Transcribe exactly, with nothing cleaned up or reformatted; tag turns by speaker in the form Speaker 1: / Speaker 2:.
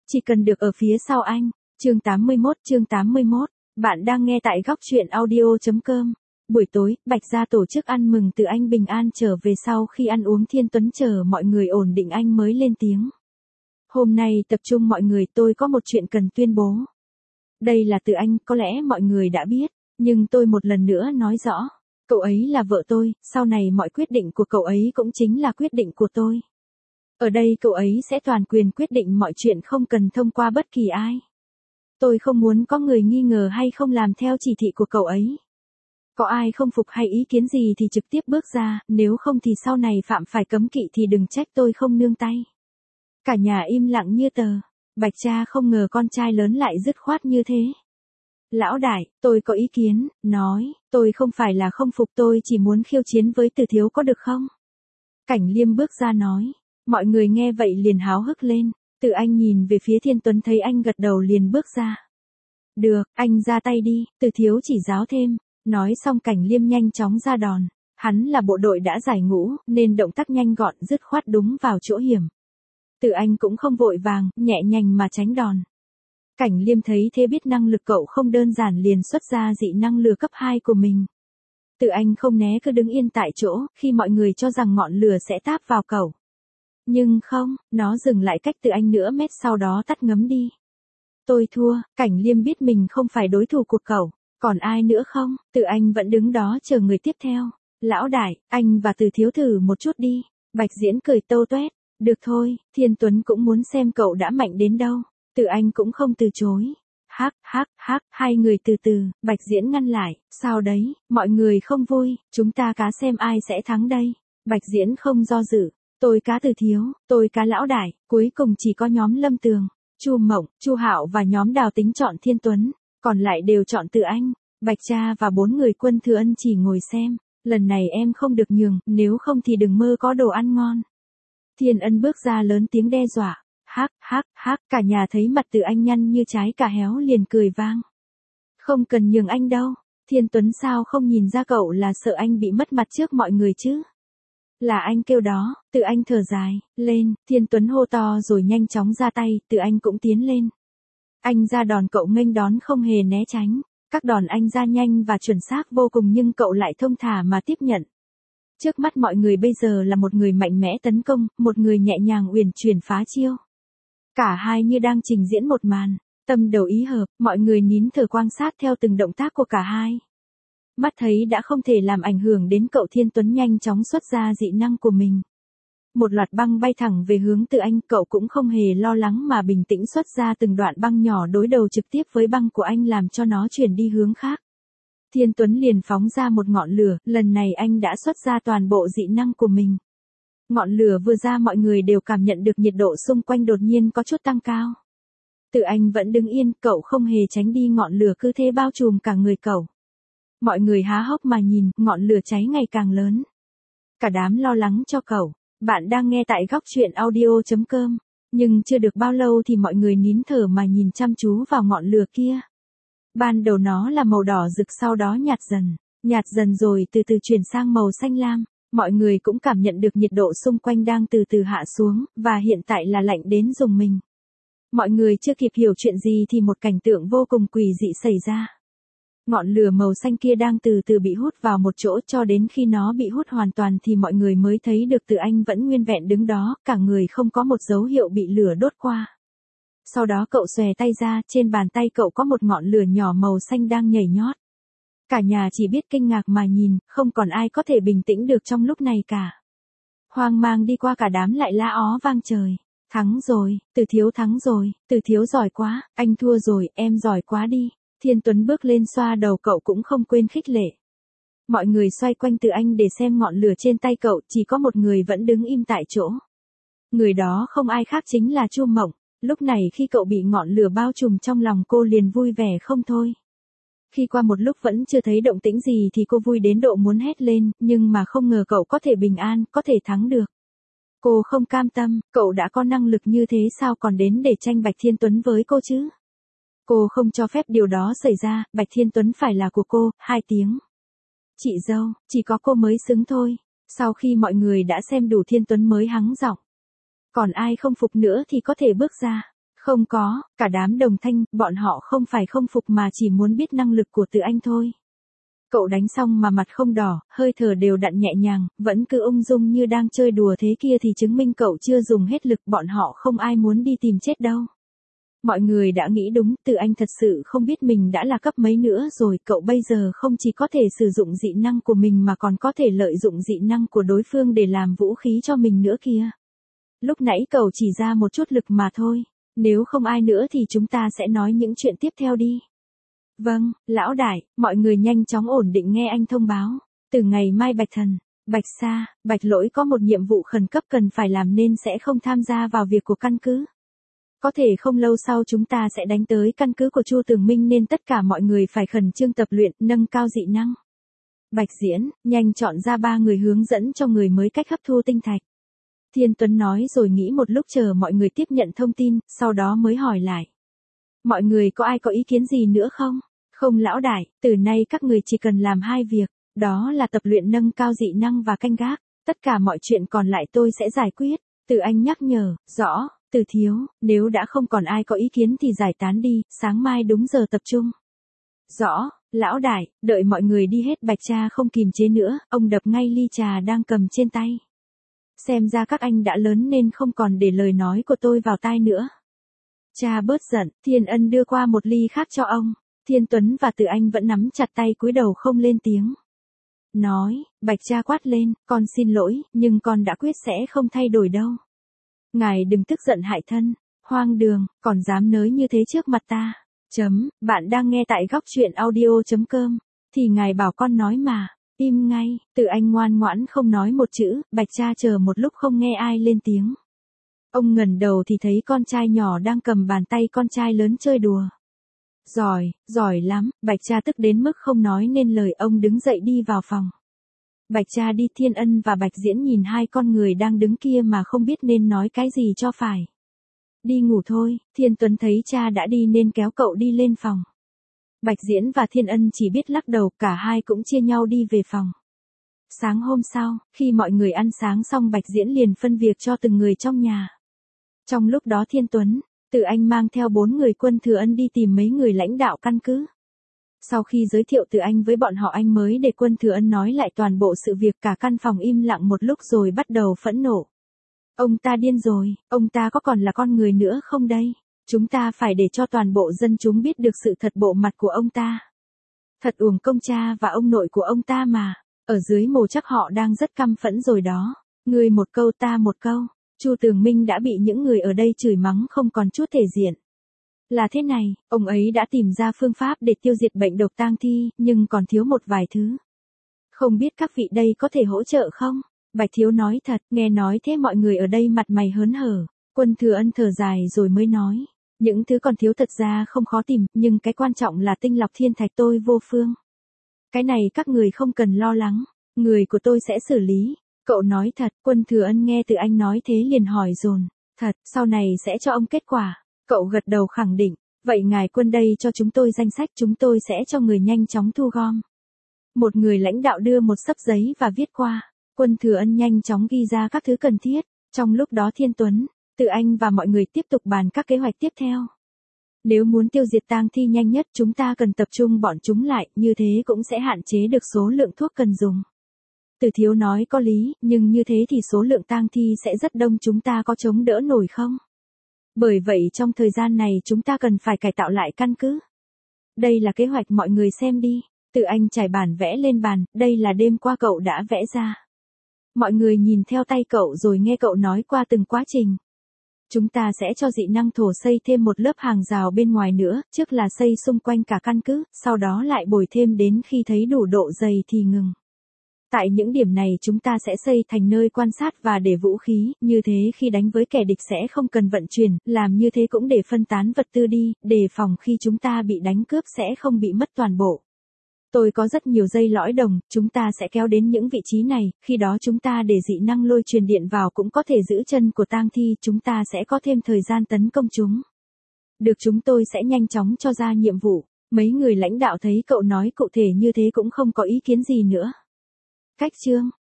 Speaker 1: chỉ cần được ở phía sau anh. Chương tám mươi mốt, chương tám mươi mốt. Bạn đang nghe tại góc truyện audio chấm com. Buổi tối, Bạch gia tổ chức ăn mừng Từ Anh bình an trở về. Sau khi ăn uống, Thiên Tuấn chờ mọi người ổn định, anh mới lên tiếng. Hôm nay tập trung mọi người, tôi có một chuyện cần tuyên bố. Đây là Từ Anh, có lẽ mọi người đã biết, nhưng tôi một lần nữa nói rõ. Cậu ấy là vợ tôi, sau này mọi quyết định của cậu ấy cũng chính là quyết định của tôi. Ở đây cậu ấy sẽ toàn quyền quyết định mọi chuyện, không cần thông qua bất kỳ ai. Tôi không muốn có người nghi ngờ hay không làm theo chỉ thị của cậu ấy. Có ai không phục hay ý kiến gì thì trực tiếp bước ra, nếu không thì sau này phạm phải cấm kỵ thì đừng trách tôi không nương tay. Cả nhà im lặng như tờ. Bạch cha không ngờ con trai lớn lại dứt khoát như thế. Lão đại, tôi có ý kiến, nói, tôi không phải là không phục, tôi chỉ muốn khiêu chiến với Từ thiếu, có được không? Cảnh Liêm bước ra nói. Mọi người nghe vậy liền háo hức lên. Từ Anh nhìn về phía Thiên Tuấn, thấy anh gật đầu liền bước ra. Được, anh ra tay đi, Từ thiếu chỉ giáo thêm. Nói xong Cảnh Liêm nhanh chóng ra đòn. Hắn là bộ đội đã giải ngũ, nên động tác nhanh gọn, dứt khoát đúng vào chỗ hiểm. Từ Anh cũng không vội vàng, nhẹ nhàng mà tránh đòn. Cảnh Liêm thấy thế biết năng lực cậu không đơn giản liền xuất ra dị năng lửa cấp hai của mình. Từ Anh không né, cứ đứng yên tại chỗ, khi mọi người cho rằng ngọn lửa sẽ táp vào cậu. Nhưng không, nó dừng lại cách Từ Anh nửa mét, sau đó tắt ngấm đi. Tôi thua. Cảnh Liêm biết mình không phải đối thủ của cậu. Còn ai nữa không? Từ Anh vẫn đứng đó chờ người tiếp theo. Lão đại, anh và Từ thiếu thử một chút đi. Bạch Diễn cười tâu tuét. Được thôi, Thiên Tuấn cũng muốn xem cậu đã mạnh đến đâu. Từ Anh cũng không từ chối. Hắc, hắc, hắc, hai người từ từ, Bạch Diễn ngăn lại. Sao đấy, mọi người không vui, chúng ta cá xem ai sẽ thắng đây. Bạch Diễn không do dự. Tôi cá Từ thiếu, tôi cá lão đại, cuối cùng chỉ có nhóm Lâm Tường, Chu Mộng, Chu Hạo và nhóm Đào Tính chọn Thiên Tuấn, còn lại đều chọn Từ Anh. Bạch cha và bốn người Quân Thừa Ân chỉ ngồi xem. Lần này em không được nhường, nếu không thì đừng mơ có đồ ăn ngon. Thiên Ân bước ra lớn tiếng đe dọa. Hắc, hắc, hắc, cả nhà thấy mặt Từ Anh nhăn như trái cà héo liền cười vang. Không cần nhường anh đâu. Thiên Tuấn sao không nhìn ra cậu là sợ anh bị mất mặt trước mọi người chứ? Là anh kêu đó. Từ Anh thở dài. Lên. Thiên Tuấn hô to rồi nhanh chóng ra tay. Từ Anh cũng tiến lên. Anh ra đòn, cậu nghênh đón không hề né tránh. Các đòn anh ra nhanh và chuẩn xác vô cùng, nhưng cậu lại thông thả mà tiếp nhận. Trước mắt mọi người bây giờ là một người mạnh mẽ tấn công, một người nhẹ nhàng uyển chuyển phá chiêu. Cả hai như đang trình diễn một màn. Tâm đầu ý hợp, mọi người nín thở quan sát theo từng động tác của cả hai. Mắt thấy đã không thể làm ảnh hưởng đến cậu, Thiên Tuấn nhanh chóng xuất ra dị năng của mình. Một loạt băng bay thẳng về hướng Từ Anh, cậu cũng không hề lo lắng mà bình tĩnh xuất ra từng đoạn băng nhỏ đối đầu trực tiếp với băng của anh, làm cho nó chuyển đi hướng khác. Thiên Tuấn liền phóng ra một ngọn lửa, lần này anh đã xuất ra toàn bộ dị năng của mình. Ngọn lửa vừa ra, mọi người đều cảm nhận được nhiệt độ xung quanh đột nhiên có chút tăng cao. Từ Anh vẫn đứng yên, cậu không hề tránh đi, ngọn lửa cứ thế bao trùm cả người cậu. Mọi người há hốc mà nhìn, ngọn lửa cháy ngày càng lớn. Cả đám lo lắng cho cậu. Bạn đang nghe tại góc truyện audio chấm com. Nhưng chưa được bao lâu thì mọi người nín thở mà nhìn chăm chú vào ngọn lửa kia. Ban đầu nó là màu đỏ rực, sau đó nhạt dần, nhạt dần rồi từ từ chuyển sang màu xanh lam. Mọi người cũng cảm nhận được nhiệt độ xung quanh đang từ từ hạ xuống, và hiện tại là lạnh đến rùng mình. Mọi người chưa kịp hiểu chuyện gì thì một cảnh tượng vô cùng quỷ dị xảy ra. Ngọn lửa màu xanh kia đang từ từ bị hút vào một chỗ, cho đến khi nó bị hút hoàn toàn thì mọi người mới thấy được Từ Anh vẫn nguyên vẹn đứng đó, cả người không có một dấu hiệu bị lửa đốt qua. Sau đó cậu xòe tay ra, trên bàn tay cậu có một ngọn lửa nhỏ màu xanh đang nhảy nhót. Cả nhà chỉ biết kinh ngạc mà nhìn, không còn ai có thể bình tĩnh được trong lúc này cả. Hoang mang đi qua, cả đám lại la ó vang trời. Thắng rồi, Từ thiếu thắng rồi, Từ thiếu giỏi quá, anh thua rồi, em giỏi quá đi. Thiên Tuấn bước lên xoa đầu cậu cũng không quên khích lệ. Mọi người xoay quanh Từ Anh để xem ngọn lửa trên tay cậu, chỉ có một người vẫn đứng im tại chỗ. Người đó không ai khác chính là Chu Mộng. Lúc này khi cậu bị ngọn lửa bao trùm, trong lòng cô liền vui vẻ không thôi. Khi qua một lúc vẫn chưa thấy động tĩnh gì thì cô vui đến độ muốn hét lên, nhưng mà không ngờ cậu có thể bình an, có thể thắng được. Cô không cam tâm, cậu đã có năng lực như thế sao còn đến để tranh Bạch Thiên Tuấn với cô chứ? Cô không cho phép điều đó xảy ra, Bạch Thiên Tuấn phải là của cô. Hai tiếng. Chị dâu, chỉ có cô mới xứng thôi. Sau khi mọi người đã xem đủ, Thiên Tuấn mới hắng giọng. Còn ai không phục nữa thì có thể bước ra. Không có, cả đám đồng thanh, bọn họ không phải không phục mà chỉ muốn biết năng lực của Từ Anh thôi. Cậu đánh xong mà mặt không đỏ, hơi thở đều đặn nhẹ nhàng, vẫn cứ ung dung như đang chơi đùa thế kia thì chứng minh cậu chưa dùng hết lực, bọn họ không ai muốn đi tìm chết đâu. Mọi người đã nghĩ đúng, Từ Anh thật sự không biết mình đã là cấp mấy nữa rồi, cậu bây giờ không chỉ có thể sử dụng dị năng của mình mà còn có thể lợi dụng dị năng của đối phương để làm vũ khí cho mình nữa kìa. Lúc nãy cậu chỉ ra một chút lực mà thôi, nếu không ai nữa thì chúng ta sẽ nói những chuyện tiếp theo đi. Vâng, lão đại, mọi người nhanh chóng ổn định nghe anh thông báo. Từ ngày mai Bạch Thần, Bạch Sa, Bạch Lỗi có một nhiệm vụ khẩn cấp cần phải làm nên sẽ không tham gia vào việc của căn cứ. Có thể không lâu sau chúng ta sẽ đánh tới căn cứ của Chu Tường Minh nên tất cả mọi người phải khẩn trương tập luyện, nâng cao dị năng. Bạch Diễn, nhanh chọn ra ba người hướng dẫn cho người mới cách hấp thu tinh thạch. Thiên Tuấn nói rồi nghĩ một lúc chờ mọi người tiếp nhận thông tin, sau đó mới hỏi lại. Mọi người có ai có ý kiến gì nữa không? Không lão đại, từ nay các người chỉ cần làm hai việc, đó là tập luyện nâng cao dị năng và canh gác, tất cả mọi chuyện còn lại tôi sẽ giải quyết. Từ Anh nhắc nhở, rõ, Từ Thiếu, nếu đã không còn ai có ý kiến thì giải tán đi, sáng mai đúng giờ tập trung. Rõ, lão đại, đợi mọi người đi hết Bạch Cha không kìm chế nữa, ông đập ngay ly trà đang cầm trên tay. Xem ra các anh đã lớn nên không còn để lời nói của tôi vào tai nữa. Cha bớt giận, Thiên Ân đưa qua một ly khác cho ông. Thiên Tuấn và Từ Anh vẫn nắm chặt tay cúi đầu không lên tiếng. Nói, Bạch Cha quát lên, con xin lỗi, nhưng con đã quyết sẽ không thay đổi đâu. Ngài đừng tức giận hại thân, hoang đường, còn dám nới như thế trước mặt ta. Chấm, bạn đang nghe tại góc truyện audio chấm com, thì ngài bảo con nói mà, im ngay, Từ Anh ngoan ngoãn không nói một chữ, Bạch Cha chờ một lúc không nghe ai lên tiếng. Ông ngẩng đầu thì thấy con trai nhỏ đang cầm bàn tay con trai lớn chơi đùa. Giỏi, giỏi lắm, Bạch Cha tức đến mức không nói nên lời, ông đứng dậy đi vào phòng. Bạch Cha đi, Thiên Ân và Bạch Diễn nhìn hai con người đang đứng kia mà không biết nên nói cái gì cho phải. Đi ngủ thôi, Thiên Tuấn thấy cha đã đi nên kéo cậu đi lên phòng. Bạch Diễn và Thiên Ân chỉ biết lắc đầu, cả hai cũng chia nhau đi về phòng. Sáng hôm sau, khi mọi người ăn sáng xong Bạch Diễn liền phân việc cho từng người trong nhà. Trong lúc đó Thiên Tuấn, Từ Anh mang theo bốn người Quân Thừa Ân đi tìm mấy người lãnh đạo căn cứ. Sau khi giới thiệu Từ Anh với bọn họ anh mới để Quân Thừa Ân nói lại toàn bộ sự việc, cả căn phòng im lặng một lúc rồi bắt đầu phẫn nộ. Ông ta điên rồi, ông ta có còn là con người nữa không đây? Chúng ta phải để cho toàn bộ dân chúng biết được sự thật bộ mặt của ông ta. Thật uổng công cha và ông nội của ông ta mà. Ở dưới mồ chắc họ đang rất căm phẫn rồi đó. Người một câu ta một câu. Chu Tường Minh đã bị những người ở đây chửi mắng không còn chút thể diện. Là thế này, ông ấy đã tìm ra phương pháp để tiêu diệt bệnh độc tang thi, nhưng còn thiếu một vài thứ. Không biết các vị đây có thể hỗ trợ không? Bạch Thiếu nói thật, nghe nói thế mọi người ở đây mặt mày hớn hở. Quân Thừa Ân thở dài rồi mới nói. Những thứ còn thiếu thật ra không khó tìm, nhưng cái quan trọng là tinh lọc thiên thạch tôi vô phương. Cái này các người không cần lo lắng, người của tôi sẽ xử lý. Cậu nói thật, Quân Thừa Ân nghe Từ Anh nói thế liền hỏi dồn. Thật, sau này sẽ cho ông kết quả. Cậu gật đầu khẳng định. Vậy ngài Quân đây cho chúng tôi danh sách, chúng tôi sẽ cho người nhanh chóng thu gom. Một người lãnh đạo đưa một xấp giấy và viết qua. Quân Thừa Ân nhanh chóng ghi ra các thứ cần thiết. Trong lúc đó Thiên Tuấn, Từ Anh và mọi người tiếp tục bàn các kế hoạch tiếp theo. Nếu muốn tiêu diệt tang thi nhanh nhất chúng ta cần tập trung bọn chúng lại, như thế cũng sẽ hạn chế được số lượng thuốc cần dùng. Từ Thiếu nói có lý, nhưng như thế thì số lượng tang thi sẽ rất đông, chúng ta có chống đỡ nổi không? Bởi vậy trong thời gian này chúng ta cần phải cải tạo lại căn cứ. Đây là kế hoạch, mọi người xem đi. Từ Anh trải bản vẽ lên bàn, đây là đêm qua cậu đã vẽ ra. Mọi người nhìn theo tay cậu rồi nghe cậu nói qua từng quá trình. Chúng ta sẽ cho dị năng thổ xây thêm một lớp hàng rào bên ngoài nữa, trước là xây xung quanh cả căn cứ, sau đó lại bồi thêm đến khi thấy đủ độ dày thì ngừng. Tại những điểm này chúng ta sẽ xây thành nơi quan sát và để vũ khí, như thế khi đánh với kẻ địch sẽ không cần vận chuyển, làm như thế cũng để phân tán vật tư đi, đề phòng khi chúng ta bị đánh cướp sẽ không bị mất toàn bộ. Tôi có rất nhiều dây lõi đồng, chúng ta sẽ kéo đến những vị trí này, khi đó chúng ta để dị năng lôi truyền điện vào cũng có thể giữ chân của tang thi, chúng ta sẽ có thêm thời gian tấn công chúng. Được, chúng tôi sẽ nhanh chóng cho ra nhiệm vụ. Mấy người lãnh đạo thấy cậu nói cụ thể như thế cũng không có ý kiến gì nữa. Cách chương